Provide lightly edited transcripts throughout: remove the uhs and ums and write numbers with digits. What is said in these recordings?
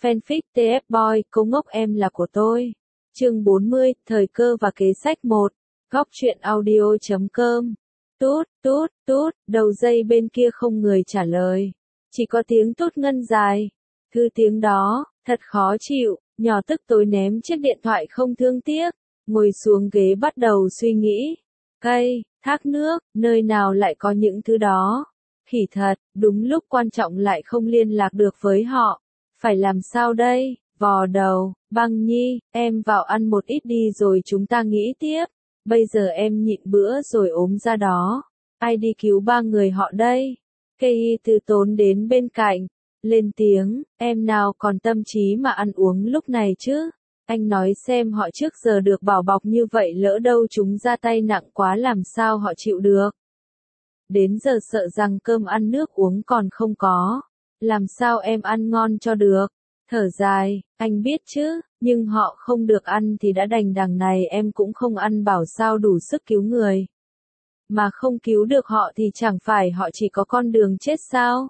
Fanfic TF Boy, cô ngốc em là của tôi. Chương 40, thời cơ và kế sách 1. Góc truyện audio.com. Tút, tút, tút, đầu dây bên kia không người trả lời. Chỉ có tiếng tút ngân dài. Thứ tiếng đó, thật khó chịu, nhỏ tức tối ném chiếc điện thoại không thương tiếc. Ngồi xuống ghế bắt đầu suy nghĩ. Cây, thác nước, nơi nào lại có những thứ đó. Khỉ thật, đúng lúc quan trọng lại không liên lạc được với họ. Phải làm sao đây? Vò đầu, Băng Nhi, em vào ăn một ít đi rồi chúng ta nghĩ tiếp. Bây giờ em nhịn bữa rồi ốm ra đó. Ai đi cứu ba người họ đây? Cây từ tốn đến bên cạnh, lên tiếng, em nào còn tâm trí mà ăn uống lúc này chứ? Anh nói xem họ trước giờ được bảo bọc như vậy lỡ đâu chúng ra tay nặng quá làm sao họ chịu được. Đến giờ sợ rằng cơm ăn nước uống còn không có. Làm sao em ăn ngon cho được? Thở dài, anh biết chứ, nhưng họ không được ăn thì đã đành đằng này em cũng không ăn bảo sao đủ sức cứu người. Mà không cứu được họ thì chẳng phải họ chỉ có con đường chết sao?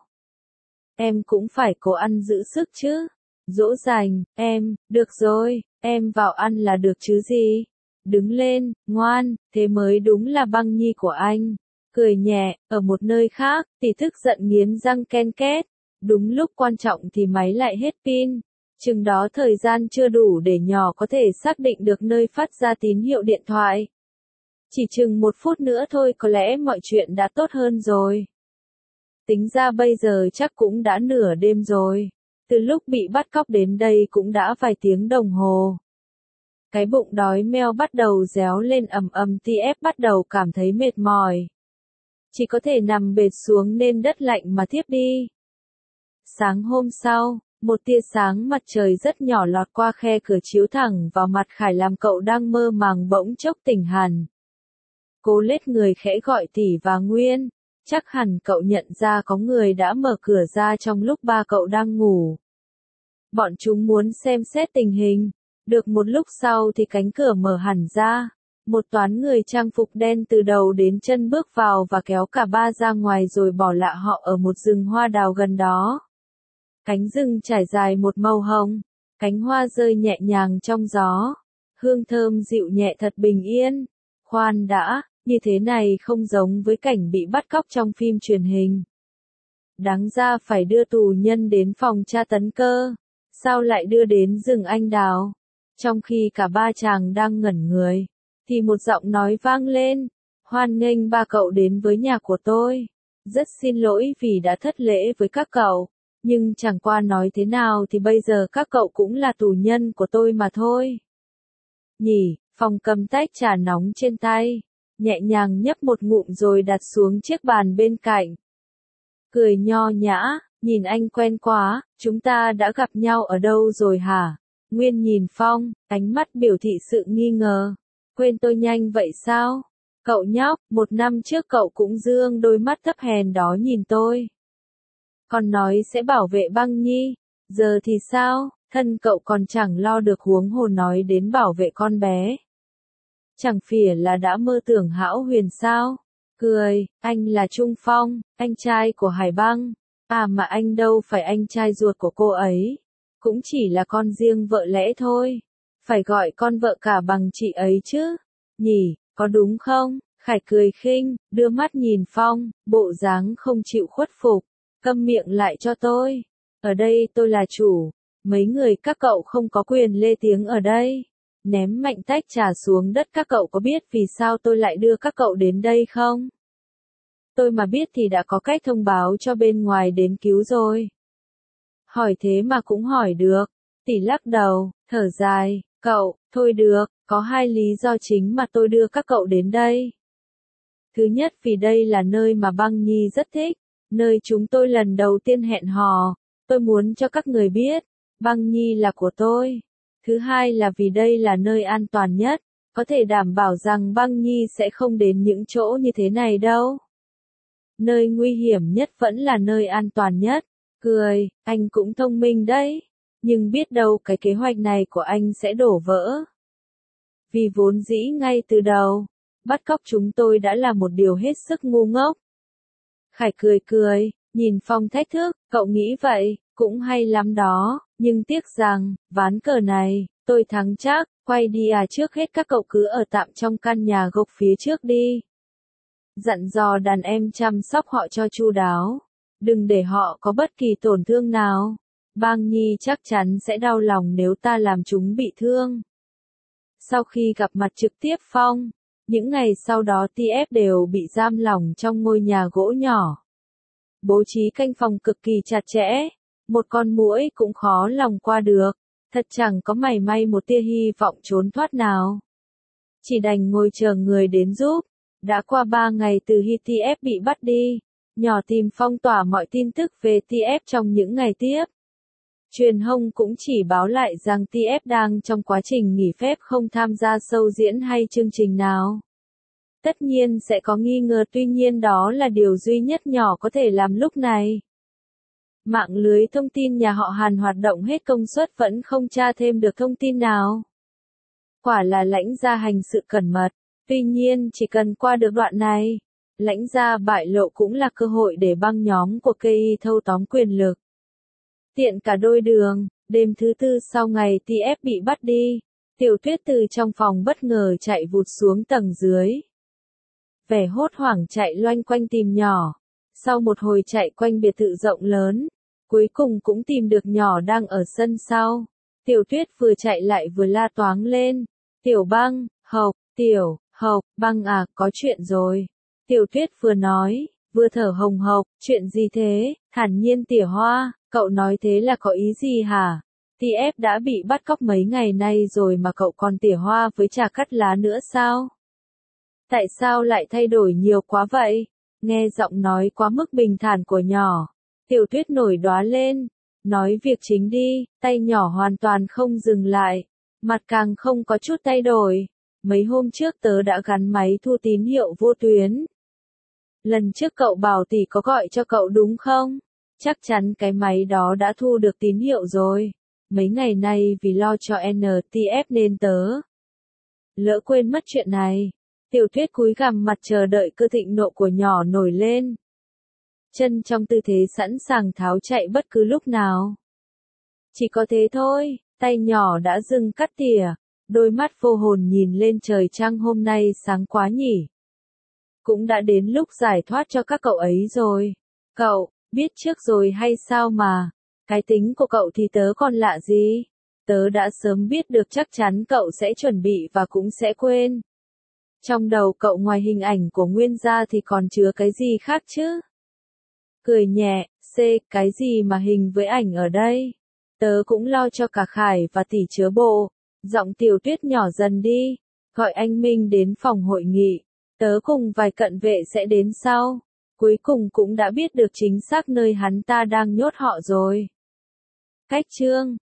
Em cũng phải cố ăn giữ sức chứ. Dỗ dành, em, được rồi, em vào ăn là được chứ gì. Đứng lên, ngoan, thế mới đúng là Băng Nhi của anh. Cười nhẹ, ở một nơi khác, thì tức giận nghiến răng ken két. Đúng lúc quan trọng thì máy lại hết pin. Chừng đó thời gian chưa đủ để nhỏ có thể xác định được nơi phát ra tín hiệu điện thoại. Chỉ chừng 1 phút nữa thôi có lẽ mọi chuyện đã tốt hơn rồi. Tính ra bây giờ chắc cũng đã nửa đêm rồi. Từ lúc bị bắt cóc đến đây cũng đã vài tiếng đồng hồ. Cái bụng đói meo bắt đầu réo lên ầm ầm TF bắt đầu cảm thấy mệt mỏi. Chỉ có thể nằm bệt xuống nên đất lạnh mà thiếp đi. Sáng hôm sau, một tia sáng mặt trời rất nhỏ lọt qua khe cửa chiếu thẳng vào mặt Khải làm cậu đang mơ màng bỗng chốc tỉnh hẳn. Cô lết người khẽ gọi Tỷ và Nguyên, chắc hẳn cậu nhận ra có người đã mở cửa ra trong lúc ba cậu đang ngủ. Bọn chúng muốn xem xét tình hình, được một lúc sau thì cánh cửa mở hẳn ra. Một toán người trang phục đen từ đầu đến chân bước vào và kéo cả ba ra ngoài rồi bỏ lại họ ở một rừng hoa đào gần đó. Cánh rừng trải dài một màu hồng, cánh hoa rơi nhẹ nhàng trong gió, hương thơm dịu nhẹ thật bình yên. Khoan đã, như thế này không giống với cảnh bị bắt cóc trong phim truyền hình. Đáng ra phải đưa tù nhân đến phòng tra tấn cơ, sao lại đưa đến rừng anh đào? Trong khi cả ba chàng đang ngẩn người, thì một giọng nói vang lên, hoan nghênh ba cậu đến với nhà của tôi. Rất xin lỗi vì đã thất lễ với các cậu. Nhưng chẳng qua nói thế nào thì bây giờ các cậu cũng là tù nhân của tôi mà thôi. Nhỉ, Phong cầm tách trà nóng trên tay, nhẹ nhàng nhấp một ngụm rồi đặt xuống chiếc bàn bên cạnh. Cười nho nhã, nhìn anh quen quá, chúng ta đã gặp nhau ở đâu rồi hả? Nguyên nhìn Phong, ánh mắt biểu thị sự nghi ngờ. Quên tôi nhanh vậy sao? Cậu nhóc, 1 năm trước cậu cũng dương đôi mắt thấp hèn đó nhìn tôi. Còn nói sẽ bảo vệ Băng Nhi, giờ thì sao, thân cậu còn chẳng lo được huống hồ nói đến bảo vệ con bé. Chẳng phỉa là đã mơ tưởng hão huyền sao? Cười, anh là Trung Phong, anh trai của Hải Băng. À mà anh đâu phải anh trai ruột của cô ấy. Cũng chỉ là con riêng vợ lẽ thôi. Phải gọi con vợ cả bằng chị ấy chứ. Nhỉ, có đúng không? Khải cười khinh, đưa mắt nhìn Phong, bộ dáng không chịu khuất phục. Câm miệng lại cho tôi. Ở đây tôi là chủ. Mấy người các cậu không có quyền lê tiếng ở đây. Ném mạnh tách trà xuống đất. Các cậu có biết vì sao tôi lại đưa các cậu đến đây không? Tôi mà biết thì đã có cách thông báo cho bên ngoài đến cứu rồi. Hỏi thế mà cũng hỏi được. Tỷ lắc đầu, thở dài, cậu, thôi được, có 2 lý do chính mà tôi đưa các cậu đến đây. Thứ nhất vì đây là nơi mà Băng Nhi rất thích, nơi chúng tôi lần đầu tiên hẹn hò, tôi muốn cho các người biết, Băng Nhi là của tôi. Thứ hai là vì đây là nơi an toàn nhất, có thể đảm bảo rằng Băng Nhi sẽ không đến những chỗ như thế này đâu. Nơi nguy hiểm nhất vẫn là nơi an toàn nhất. Cười, anh cũng thông minh đấy. Nhưng biết đâu cái kế hoạch này của anh sẽ đổ vỡ. Vì vốn dĩ ngay từ đầu, bắt cóc chúng tôi đã là một điều hết sức ngu ngốc. Khải cười cười, nhìn Phong thách thức, cậu nghĩ vậy, Cũng hay lắm đó, nhưng tiếc rằng, ván cờ này, tôi thắng chắc, quay đi à, trước hết các cậu cứ ở tạm trong căn nhà gộc phía trước đi. Dặn dò đàn em chăm sóc họ cho chu đáo, đừng để họ có bất kỳ tổn thương nào. Bang Nhi chắc chắn sẽ đau lòng nếu ta làm chúng bị thương. Sau khi gặp mặt trực tiếp Phong, những ngày sau đó TF đều bị giam lỏng trong ngôi nhà gỗ nhỏ. Bố trí canh phòng cực kỳ chặt chẽ, một con muỗi cũng khó lòng qua được, thật chẳng có mảy may một tia hy vọng trốn thoát nào. Chỉ đành ngồi chờ người đến giúp. Đã qua 3 ngày từ khi TF bị bắt đi, nhỏ tìm phong tỏa mọi tin tức về TF trong những ngày tiếp. Truyền thông cũng chỉ báo lại rằng TF đang trong quá trình nghỉ phép không tham gia show diễn hay chương trình nào. Tất nhiên sẽ có nghi ngờ, tuy nhiên đó là điều duy nhất nhỏ có thể làm lúc này. Mạng lưới thông tin nhà họ Hàn hoạt động hết công suất vẫn không tra thêm được thông tin nào. Quả là lãnh gia hành sự cẩn mật, tuy nhiên chỉ cần qua được đoạn này, lãnh gia bại lộ cũng là cơ hội để băng nhóm của KI thâu tóm quyền lực. Tiện cả đôi đường, đêm thứ tư sau ngày TF bị bắt đi, Tiểu Tuyết từ trong phòng bất ngờ chạy vụt xuống tầng dưới. Vẻ hốt hoảng chạy loanh quanh tìm nhỏ, sau một hồi chạy quanh biệt thự rộng lớn, cuối cùng cũng tìm được nhỏ đang ở sân sau. Tiểu Tuyết vừa chạy lại vừa la toáng lên, Tiểu Băng, Tiểu Băng à, có chuyện rồi. Tiểu Tuyết vừa nói, vừa thở hồng hộc, chuyện gì thế, thản nhiên Tỉa Hoa, cậu nói thế là có ý gì hả? TF đã bị bắt cóc mấy ngày nay rồi mà cậu còn tỉa hoa với trà cắt lá nữa sao? Tại sao lại thay đổi nhiều quá vậy? Nghe giọng nói quá mức bình thản của nhỏ, Tiểu Tuyết nổi đoá lên, nói việc chính đi, tay nhỏ hoàn toàn không dừng lại, mặt càng không có chút thay đổi. Mấy hôm trước tớ đã gắn máy thu tín hiệu vô tuyến. Lần trước cậu bảo tỷ có gọi cho cậu đúng không? Chắc chắn cái máy đó đã thu được tín hiệu rồi. Mấy ngày nay vì lo cho NTF nên tớ lỡ quên mất chuyện này. Tiểu Tuyết cúi gằm mặt chờ đợi cơn thịnh nộ của nhỏ nổi lên. Chân trong tư thế sẵn sàng tháo chạy bất cứ lúc nào. Chỉ có thế thôi, tay nhỏ đã dừng cắt tỉa, đôi mắt vô hồn nhìn lên trời trăng, hôm nay sáng quá nhỉ. Cũng đã đến lúc giải thoát cho các cậu ấy rồi. Cậu, biết trước rồi hay sao mà? Cái tính của cậu thì tớ còn lạ gì? Tớ đã sớm biết được chắc chắn cậu sẽ chuẩn bị và cũng sẽ quên. Trong đầu cậu ngoài hình ảnh của Nguyên gia thì còn chứa cái gì khác chứ? Cười nhẹ, cái gì mà hình với ảnh ở đây? Tớ cũng lo cho cả Khải và tỷ chứa bộ. Giọng Tiểu Tuyết nhỏ dần đi, gọi anh Minh đến phòng hội nghị. Tớ cùng vài cận vệ sẽ đến sau. Cuối cùng cũng đã biết được chính xác nơi hắn ta đang nhốt họ rồi. Cách chương